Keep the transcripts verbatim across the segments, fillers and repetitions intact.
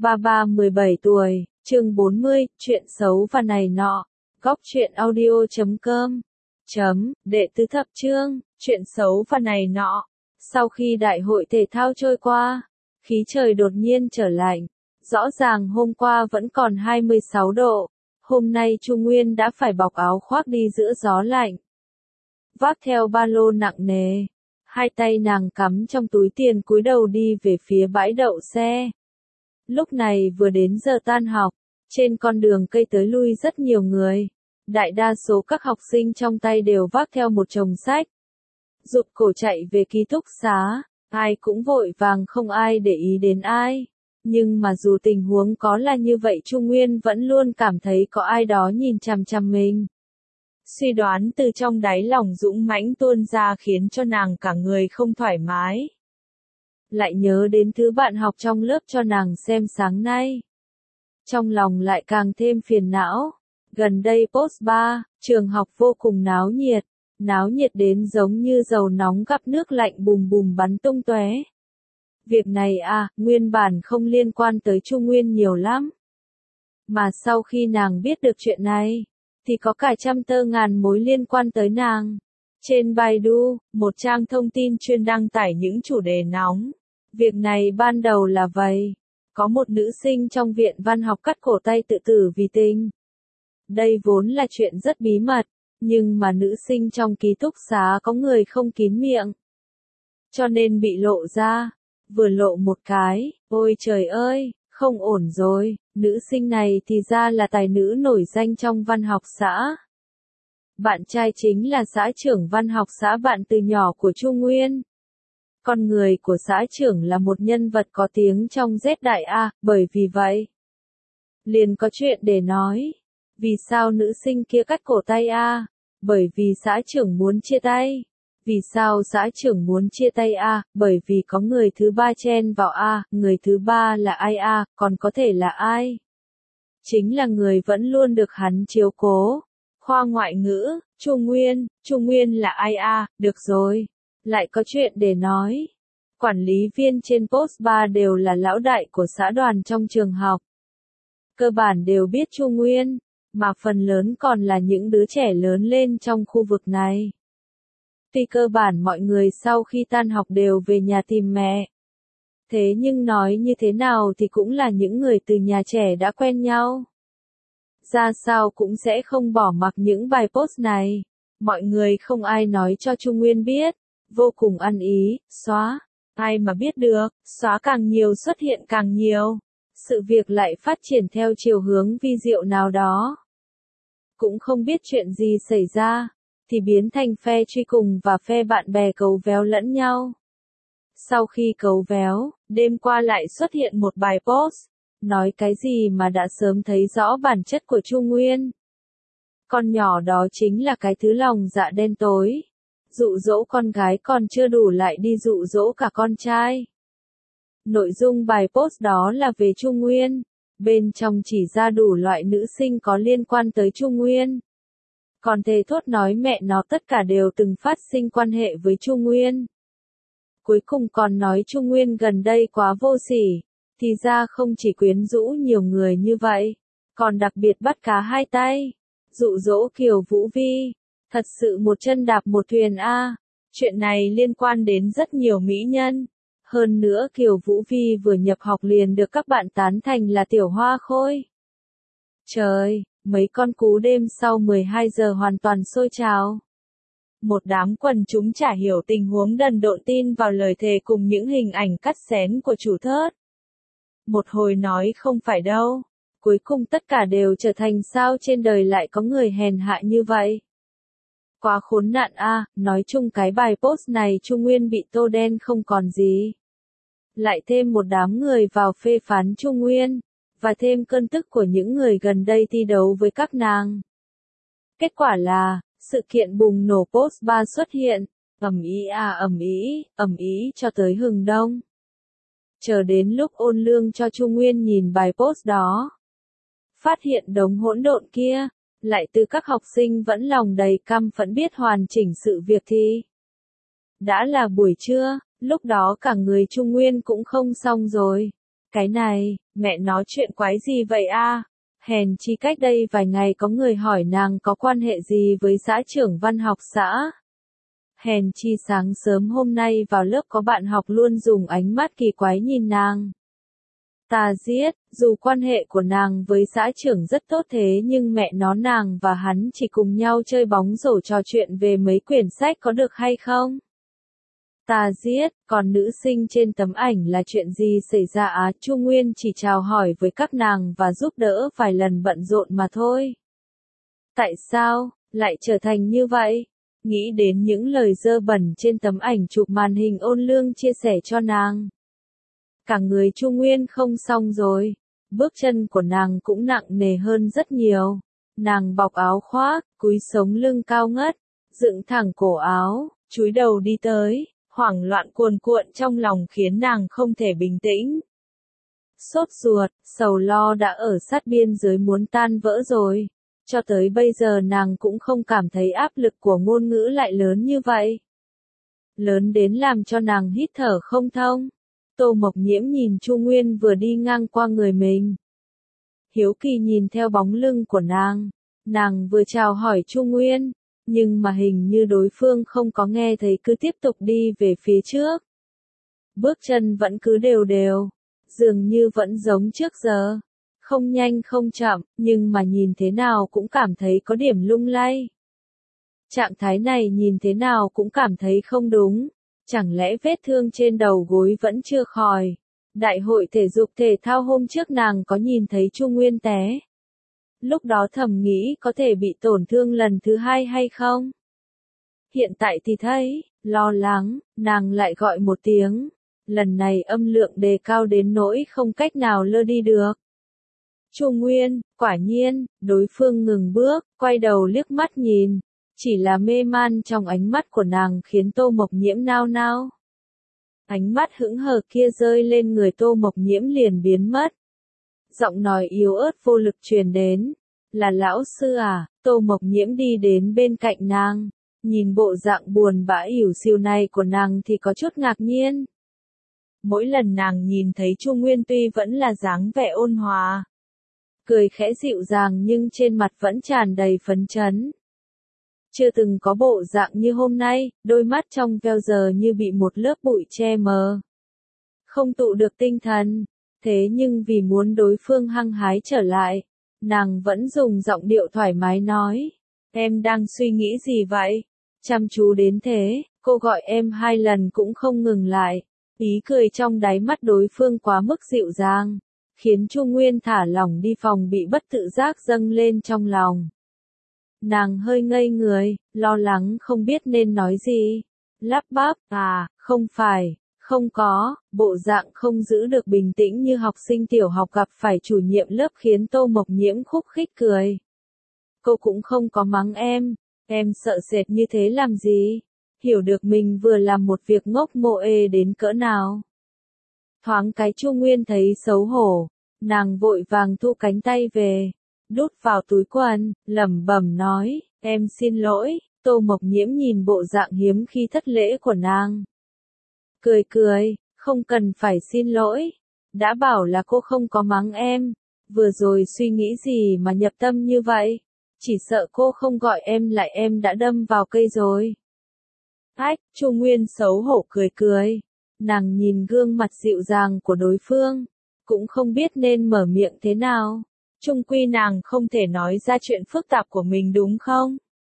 Ba ba mười bảy tuổi, chương bốn mươi, chuyện xấu và này nọ. Góc truyện audio chấm com. Chấm, đệ tứ thập chương, chuyện xấu và này nọ. Sau khi đại hội thể thao trôi qua, khí trời đột nhiên trở lạnh. Rõ ràng hôm qua vẫn còn hai mươi sáu độ. Hôm nay Trung Nguyên đã phải bọc áo khoác đi giữa gió lạnh. Vác theo ba lô nặng nề. Hai tay nàng cắm trong túi tiền cúi đầu đi về phía bãi đậu xe. Lúc này vừa đến giờ tan học, trên con đường cây tới lui rất nhiều người. Đại đa số các học sinh trong tay đều vác theo một chồng sách. Rụt cổ chạy về ký túc xá, ai cũng vội vàng không ai để ý đến ai. Nhưng mà dù tình huống có là như vậy Trung Nguyên vẫn luôn cảm thấy có ai đó nhìn chằm chằm mình. Suy đoán từ trong đáy lòng dũng mãnh tuôn ra khiến cho nàng cả người không thoải mái. Lại nhớ đến thứ bạn học trong lớp cho nàng xem sáng nay. Trong lòng lại càng thêm phiền não. Gần đây post ba, trường học vô cùng náo nhiệt. Náo nhiệt đến giống như dầu nóng gặp nước lạnh bùm bùm bắn tung tóe. Việc này à, nguyên bản không liên quan tới Trung Nguyên nhiều lắm. Mà sau khi nàng biết được chuyện này, thì có cả trăm tơ ngàn mối liên quan tới nàng. Trên Baidu, một trang thông tin chuyên đăng tải những chủ đề nóng. Việc này ban đầu là vậy. Có một nữ sinh trong viện văn học cắt cổ tay tự tử vì tình. Đây vốn là chuyện rất bí mật, nhưng mà nữ sinh trong ký túc xá có người không kín miệng. Cho nên bị lộ ra. Vừa lộ một cái, ôi trời ơi, không ổn rồi, nữ sinh này thì ra là tài nữ nổi danh trong văn học xã. Bạn trai chính là xã trưởng văn học xã bạn từ nhỏ của Trung Nguyên. Con người của xã trưởng là một nhân vật có tiếng trong Z đại A, bởi vì vậy, liền có chuyện để nói. Vì sao nữ sinh kia cắt cổ tay A? Bởi vì xã trưởng muốn chia tay. Vì sao xã trưởng muốn chia tay A? Bởi vì có người thứ ba chen vào A, người thứ ba là ai A, còn có thể là ai? Chính là người vẫn luôn được hắn chiếu cố. Khoa ngoại ngữ, Trung Nguyên, Trung Nguyên là ai A, được rồi. Lại có chuyện để nói. Quản lý viên trên post ba đều là lão đại của xã đoàn trong trường học. Cơ bản đều biết Trung Nguyên, mà phần lớn còn là những đứa trẻ lớn lên trong khu vực này. Tuy cơ bản mọi người sau khi tan học đều về nhà tìm mẹ. Thế nhưng nói như thế nào thì cũng là những người từ nhà trẻ đã quen nhau. Ra sao cũng sẽ không bỏ mặc những bài post này. Mọi người không ai nói cho Trung Nguyên biết. Vô cùng ăn ý, xóa. Ai mà biết được, xóa càng nhiều xuất hiện càng nhiều. Sự việc lại phát triển theo chiều hướng vi diệu nào đó. Cũng không biết chuyện gì xảy ra. Thì biến thành phe truy cùng và phe bạn bè cấu véo lẫn nhau. Sau khi cấu véo, đêm qua lại xuất hiện một bài post, nói cái gì mà đã sớm thấy rõ bản chất của Trung Nguyên. Con nhỏ đó chính là cái thứ lòng dạ đen tối. Dụ dỗ con gái còn chưa đủ lại đi dụ dỗ cả con trai. Nội dung bài post đó là về Trung Nguyên. Bên trong chỉ ra đủ loại nữ sinh có liên quan tới Trung Nguyên. Còn thề thốt nói mẹ nó tất cả đều từng phát sinh quan hệ với Trung Nguyên. Cuối cùng còn nói Trung Nguyên gần đây quá vô sỉ. Thì ra không chỉ quyến rũ nhiều người như vậy. Còn đặc biệt bắt cá hai tay. Dụ dỗ Kiều Vũ Vi. Thật sự một chân đạp một thuyền a. Chuyện này liên quan đến rất nhiều mỹ nhân. Hơn nữa Kiều Vũ Vi vừa nhập học liền được các bạn tán thành là tiểu hoa khôi. Trời! Mấy con cú đêm sau mười hai giờ hoàn toàn sôi trào. Một đám quần chúng chả hiểu tình huống đần độn tin vào lời thề cùng những hình ảnh cắt xén của chủ thớt. Một hồi nói không phải đâu. Cuối cùng tất cả đều trở thành sao trên đời lại có người hèn hạ như vậy. Quá khốn nạn a, à, nói chung cái bài post này Trung Nguyên bị tô đen không còn gì. Lại thêm một đám người vào phê phán Trung Nguyên. Và thêm cơn tức của những người gần đây thi đấu với các nàng. Kết quả là, sự kiện bùng nổ post ba xuất hiện, ầm ĩ à ầm ĩ, ầm ĩ cho tới hừng đông. Chờ đến lúc ôn lương cho Trung Nguyên nhìn bài post đó. Phát hiện đống hỗn độn kia, lại từ các học sinh vẫn lòng đầy căm phẫn biết hoàn chỉnh sự việc thì. Đã là buổi trưa, lúc đó cả người Trung Nguyên cũng không xong rồi. Cái này, mẹ nói chuyện quái gì vậy a? Hèn chi cách đây vài ngày có người hỏi nàng có quan hệ gì với xã trưởng văn học xã. Hèn chi sáng sớm hôm nay vào lớp có bạn học luôn dùng ánh mắt kỳ quái nhìn nàng. Ta giết, dù quan hệ của nàng với xã trưởng rất tốt thế nhưng mẹ nó nàng và hắn chỉ cùng nhau chơi bóng rổ trò chuyện về mấy quyển sách có được hay không? Ta giết, còn nữ sinh trên tấm ảnh là chuyện gì xảy ra á? Chu Nguyên chỉ chào hỏi với các nàng và giúp đỡ vài lần bận rộn mà thôi. Tại sao, lại trở thành như vậy? Nghĩ đến những lời dơ bẩn trên tấm ảnh chụp màn hình ôn lương chia sẻ cho nàng. Cả người Chu Nguyên không xong rồi, bước chân của nàng cũng nặng nề hơn rất nhiều. Nàng bọc áo khoác, cúi sống lưng cao ngất, dựng thẳng cổ áo, chúi đầu đi tới, hoảng loạn cuồn cuộn trong lòng khiến nàng không thể bình tĩnh. Sốt ruột, sầu lo đã ở sát biên giới muốn tan vỡ rồi. Cho tới bây giờ nàng cũng không cảm thấy áp lực của ngôn ngữ lại lớn như vậy. Lớn đến làm cho nàng hít thở không thông. Tô Mộc Nhiễm nhìn Chu Nguyên vừa đi ngang qua người mình. Hiếu kỳ nhìn theo bóng lưng của nàng. Nàng vừa chào hỏi Chu Nguyên, nhưng mà hình như đối phương không có nghe thấy cứ tiếp tục đi về phía trước. Bước chân vẫn cứ đều đều, dường như vẫn giống trước giờ. Không nhanh không chậm, nhưng mà nhìn thế nào cũng cảm thấy có điểm lung lay. Trạng thái này nhìn thế nào cũng cảm thấy không đúng. Chẳng lẽ vết thương trên đầu gối vẫn chưa khỏi? Đại hội thể dục thể thao hôm trước nàng có nhìn thấy Chu Nguyên té. Lúc đó thầm nghĩ có thể bị tổn thương lần thứ hai hay không? Hiện tại thì thấy, lo lắng, nàng lại gọi một tiếng. Lần này âm lượng đề cao đến nỗi không cách nào lơ đi được. Chu Nguyên, quả nhiên, đối phương ngừng bước, quay đầu liếc mắt nhìn. Chỉ là mê man trong ánh mắt của nàng khiến Tô Mộc Nhiễm nao nao. Ánh mắt hững hờ kia rơi lên người Tô Mộc Nhiễm liền biến mất. Giọng nói yếu ớt vô lực truyền đến. Là lão sư à? Tô Mộc Nhiễm đi đến bên cạnh nàng. Nhìn bộ dạng buồn bã ỉu xìu này của nàng thì có chút ngạc nhiên. Mỗi lần nàng nhìn thấy Chu Nguyên tuy vẫn là dáng vẻ ôn hòa. Cười khẽ dịu dàng nhưng trên mặt vẫn tràn đầy phấn chấn. Chưa từng có bộ dạng như hôm nay, đôi mắt trong veo giờ như bị một lớp bụi che mờ. Không tụ được tinh thần, thế nhưng vì muốn đối phương hăng hái trở lại, nàng vẫn dùng giọng điệu thoải mái nói. Em đang suy nghĩ gì vậy? Chăm chú đến thế, cô gọi em hai lần cũng không ngừng lại. Ý cười trong đáy mắt đối phương quá mức dịu dàng, khiến Chu Nguyên thả lỏng đi phòng bị bất tự giác dâng lên trong lòng. Nàng hơi ngây người, lo lắng không biết nên nói gì. Lắp bắp, à, không phải, không có, bộ dạng không giữ được bình tĩnh như học sinh tiểu học gặp phải chủ nhiệm lớp khiến Tô Mộc Nhiễm khúc khích cười. Cô cũng không có mắng em, em sợ sệt như thế làm gì? Hiểu được mình vừa làm một việc ngốc mô ê đến cỡ nào. Thoáng cái Chu Nguyên thấy xấu hổ, nàng vội vàng thu cánh tay về. Đút vào túi quần, lẩm bẩm nói, em xin lỗi. Tô Mộc Nhiễm nhìn bộ dạng hiếm khi thất lễ của nàng. Cười cười, không cần phải xin lỗi. Đã bảo là cô không có mắng em. Vừa rồi suy nghĩ gì mà nhập tâm như vậy? Chỉ sợ cô không gọi em lại em đã đâm vào cây rồi. Ách, Chu Nguyên xấu hổ cười cười. Nàng nhìn gương mặt dịu dàng của đối phương. Cũng không biết nên mở miệng thế nào. Chung quy nàng không thể nói ra chuyện phức tạp của mình đúng không?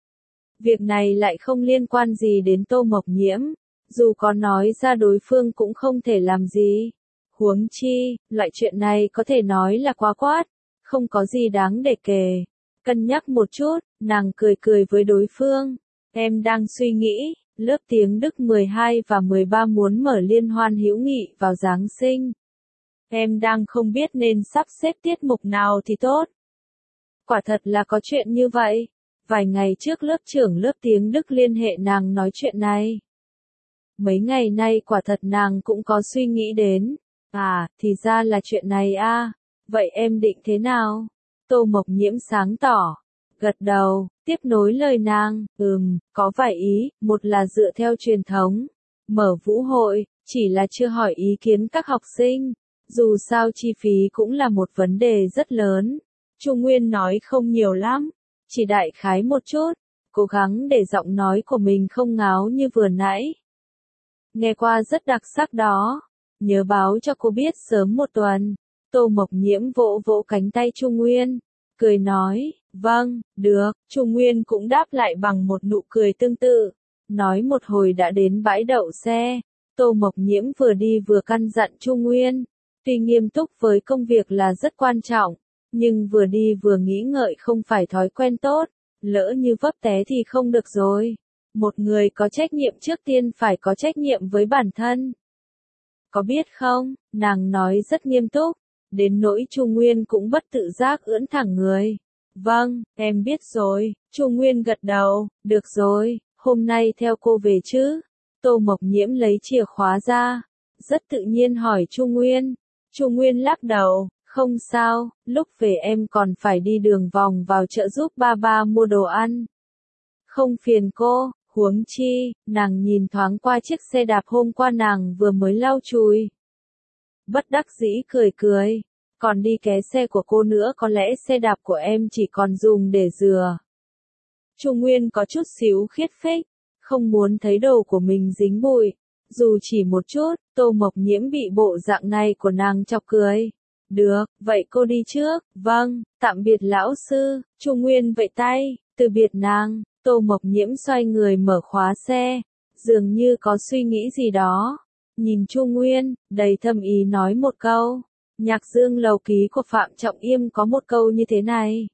Việc này lại không liên quan gì đến Tô Mộc Nhiễm. Dù có nói ra đối phương cũng không thể làm gì. Huống chi, loại chuyện này có thể nói là quá quát. Không có gì đáng để kể. Cân nhắc một chút, nàng cười cười với đối phương. Em đang suy nghĩ, lớp tiếng Đức mười hai và mười ba muốn mở liên hoan hữu nghị vào Giáng sinh. Em đang không biết nên sắp xếp tiết mục nào thì tốt. Quả thật là có chuyện như vậy. Vài ngày trước lớp trưởng lớp tiếng Đức liên hệ nàng nói chuyện này. Mấy ngày nay quả thật nàng cũng có suy nghĩ đến. À, thì ra là chuyện này a. Vậy em định thế nào? Tô Mộc Nhiễm sáng tỏ. Gật đầu, tiếp nối lời nàng. Ừm, có vài ý. Một là dựa theo truyền thống. Mở vũ hội, chỉ là chưa hỏi ý kiến các học sinh. Dù sao chi phí cũng là một vấn đề rất lớn. Chu Nguyên nói không nhiều lắm, chỉ đại khái một chút, cố gắng để giọng nói của mình không ngáo như vừa nãy. Nghe qua rất đặc sắc đó, nhớ báo cho cô biết sớm một tuần. Tô Mộc Nhiễm vỗ vỗ cánh tay Chu Nguyên, cười nói, vâng, được, Chu Nguyên cũng đáp lại bằng một nụ cười tương tự. Nói một hồi đã đến bãi đậu xe, Tô Mộc Nhiễm vừa đi vừa căn dặn Chu Nguyên, tuy nghiêm túc với công việc là rất quan trọng, nhưng vừa đi vừa nghĩ ngợi không phải thói quen tốt, lỡ như vấp té thì không được rồi. Một người có trách nhiệm trước tiên phải có trách nhiệm với bản thân. Có biết không, nàng nói rất nghiêm túc, đến nỗi Chu Nguyên cũng bất tự giác ưỡn thẳng người. Vâng, em biết rồi, Chu Nguyên gật đầu, được rồi, hôm nay theo cô về chứ? Tô Mộc Nhiễm lấy chìa khóa ra, rất tự nhiên hỏi Chu Nguyên. Chu Nguyên lắc đầu, không sao, lúc về em còn phải đi đường vòng vào chợ giúp ba ba mua đồ ăn. Không phiền cô, huống chi, nàng nhìn thoáng qua chiếc xe đạp hôm qua nàng vừa mới lau chùi. Bất đắc dĩ cười cười, còn đi ké xe của cô nữa, có lẽ xe đạp của em chỉ còn dùng để rửa. Chu Nguyên có chút xíu khiết phích, không muốn thấy đồ của mình dính bụi, dù chỉ một chút. Tô Mộc Nhiễm bị bộ dạng này của nàng chọc cười. Được, vậy cô đi trước. Vâng, tạm biệt lão sư. Chu Nguyên vẫy tay, từ biệt nàng. Tô Mộc Nhiễm xoay người mở khóa xe, dường như có suy nghĩ gì đó. Nhìn Chu Nguyên, đầy thâm ý nói một câu. Nhạc Dương Lầu Ký của Phạm Trọng Yêm có một câu như thế này.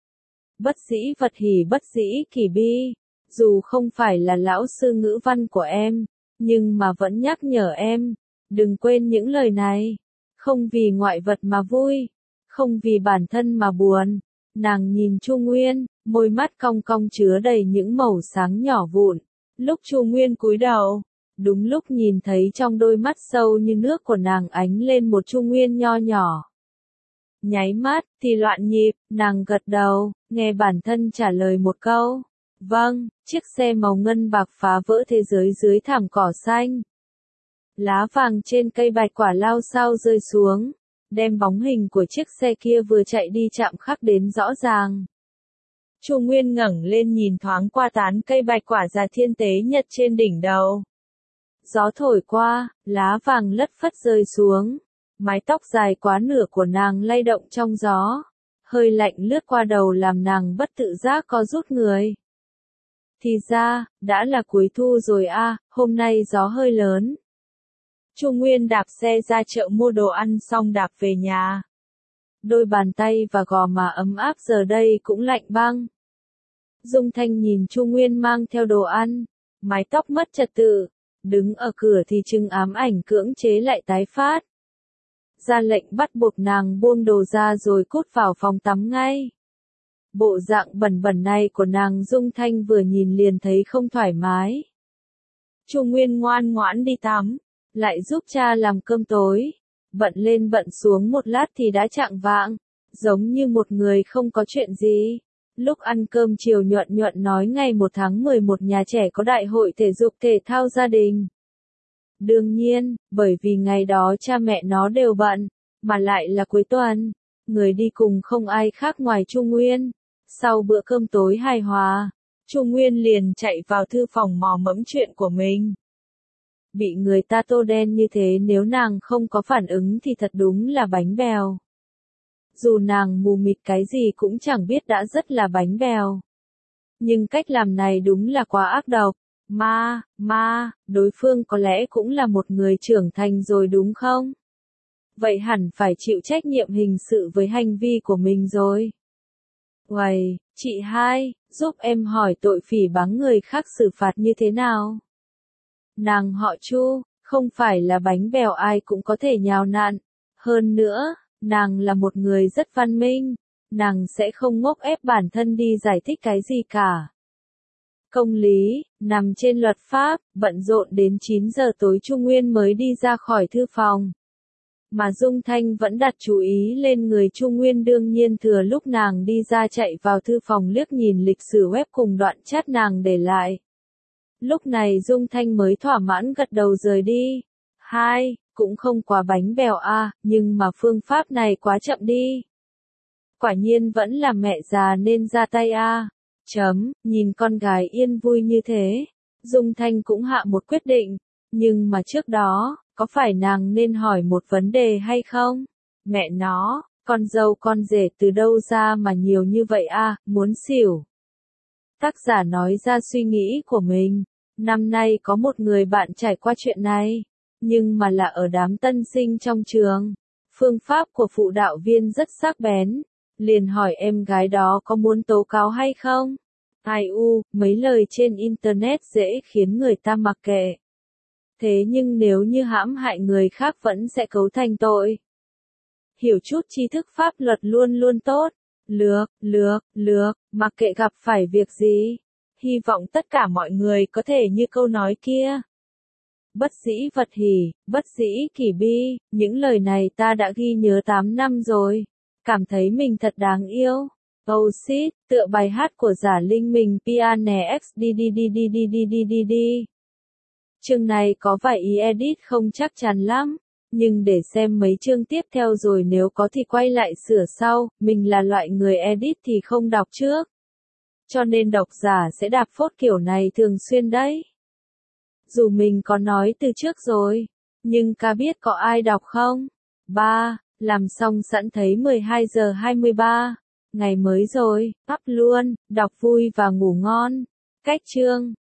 Bất dĩ vật hỉ bất dĩ kỷ bi. Dù không phải là lão sư ngữ văn của em, nhưng mà vẫn nhắc nhở em, đừng quên những lời này. Không vì ngoại vật mà vui, không vì bản thân mà buồn. Nàng nhìn Chu Nguyên, môi mắt cong cong chứa đầy những màu sáng nhỏ vụn. Lúc Chu Nguyên cúi đầu, đúng lúc nhìn thấy trong đôi mắt sâu như nước của nàng ánh lên một Chu Nguyên nho nhỏ. Nháy mắt, thì loạn nhịp, nàng gật đầu, nghe bản thân trả lời một câu. Vâng, chiếc xe màu ngân bạc phá vỡ thế giới dưới thảm cỏ xanh. Lá vàng trên cây bạch quả lao sao rơi xuống, đem bóng hình của chiếc xe kia vừa chạy đi chạm khắc đến rõ ràng. Chu Nguyên ngẩng lên nhìn thoáng qua tán cây bạch quả già thiên tế nhật trên đỉnh đầu. Gió thổi qua, lá vàng lất phất rơi xuống, mái tóc dài quá nửa của nàng lay động trong gió, hơi lạnh lướt qua đầu làm nàng bất tự giác co rút người. Thì ra, đã là cuối thu rồi a, à, hôm nay gió hơi lớn. Chu Nguyên đạp xe ra chợ mua đồ ăn xong đạp về nhà. Đôi bàn tay và gò má ấm áp giờ đây cũng lạnh băng. Dung Thanh nhìn Chu Nguyên mang theo đồ ăn, mái tóc mất trật tự, đứng ở cửa thì trưng ám ảnh cưỡng chế lại tái phát. Ra lệnh bắt buộc nàng buông đồ ra rồi cút vào phòng tắm ngay. Bộ dạng bẩn bẩn này của nàng Dung Thanh vừa nhìn liền thấy không thoải mái. Chu Nguyên ngoan ngoãn đi tắm, lại giúp cha làm cơm tối. Bận lên bận xuống một lát thì đã chạng vạng, giống như một người không có chuyện gì. Lúc ăn cơm chiều Nhuận Nhuận nói ngày một tháng mười một nhà trẻ có đại hội thể dục thể thao gia đình. Đương nhiên, bởi vì ngày đó cha mẹ nó đều bận, mà lại là cuối tuần, người đi cùng không ai khác ngoài Chu Nguyên. Sau bữa cơm tối hài hòa, Chu Nguyên liền chạy vào thư phòng mò mẫm chuyện của mình. Bị người ta tô đen như thế nếu nàng không có phản ứng thì thật đúng là bánh bèo. Dù nàng mù mịt cái gì cũng chẳng biết đã rất là bánh bèo. Nhưng cách làm này đúng là quá ác độc. Ma, ma, đối phương có lẽ cũng là một người trưởng thành rồi đúng không? Vậy hẳn phải chịu trách nhiệm hình sự với hành vi của mình rồi. Uầy, chị hai, giúp em hỏi tội phỉ báng người khác xử phạt như thế nào? Nàng họ Chu, không phải là bánh bèo ai cũng có thể nhào nặn. Hơn nữa, nàng là một người rất văn minh, nàng sẽ không ngốc ép bản thân đi giải thích cái gì cả. Công lý, nằm trên luật pháp, bận rộn đến chín giờ tối Chu Nguyên mới đi ra khỏi thư phòng. Mà Dung Thanh vẫn đặt chú ý lên người Chu Nguyên đương nhiên thừa lúc nàng đi ra chạy vào thư phòng liếc nhìn lịch sử web cùng đoạn chat nàng để lại. Lúc này Dung Thanh mới thỏa mãn gật đầu rời đi. Hai, cũng không quá bánh bèo a, nhưng mà phương pháp này quá chậm đi. Quả nhiên vẫn là mẹ già nên ra tay a. Chấm, nhìn con gái yên vui như thế, Dung Thanh cũng hạ một quyết định, nhưng mà trước đó, có phải nàng nên hỏi một vấn đề hay không? Mẹ nó, con dâu con rể từ đâu ra mà nhiều như vậy a, muốn xỉu. Tác giả nói ra suy nghĩ của mình. Năm nay có một người bạn trải qua chuyện này, nhưng mà là ở đám tân sinh trong trường. Phương pháp của phụ đạo viên rất sắc bén, liền hỏi em gái đó có muốn tố cáo hay không? Ai u, mấy lời trên internet dễ khiến người ta mặc kệ. Thế nhưng nếu như hãm hại người khác vẫn sẽ cấu thành tội. Hiểu chút tri thức pháp luật luôn luôn tốt. Lược, lược, lược, mặc kệ gặp phải việc gì. Hy vọng tất cả mọi người có thể như câu nói kia. Bất dĩ vật hỉ, bất dĩ kỷ bi, những lời này ta đã ghi nhớ tám năm rồi. Cảm thấy mình thật đáng yêu. Oh shit, tựa bài hát của giả linh mình Piane X đi đi đi đi đi đi đi đi đi. Chương này có vài ý edit không chắc chắn lắm, nhưng để xem mấy chương tiếp theo rồi nếu có thì quay lại sửa sau, mình là loại người edit thì không đọc trước. Cho nên độc giả sẽ đạp phốt kiểu này thường xuyên đấy. Dù mình có nói từ trước rồi, nhưng ca biết có ai đọc không? ba. Làm xong sẵn thấy mười hai giờ hai mươi ba. Ngày mới rồi, up luôn, đọc vui và ngủ ngon. Cách chương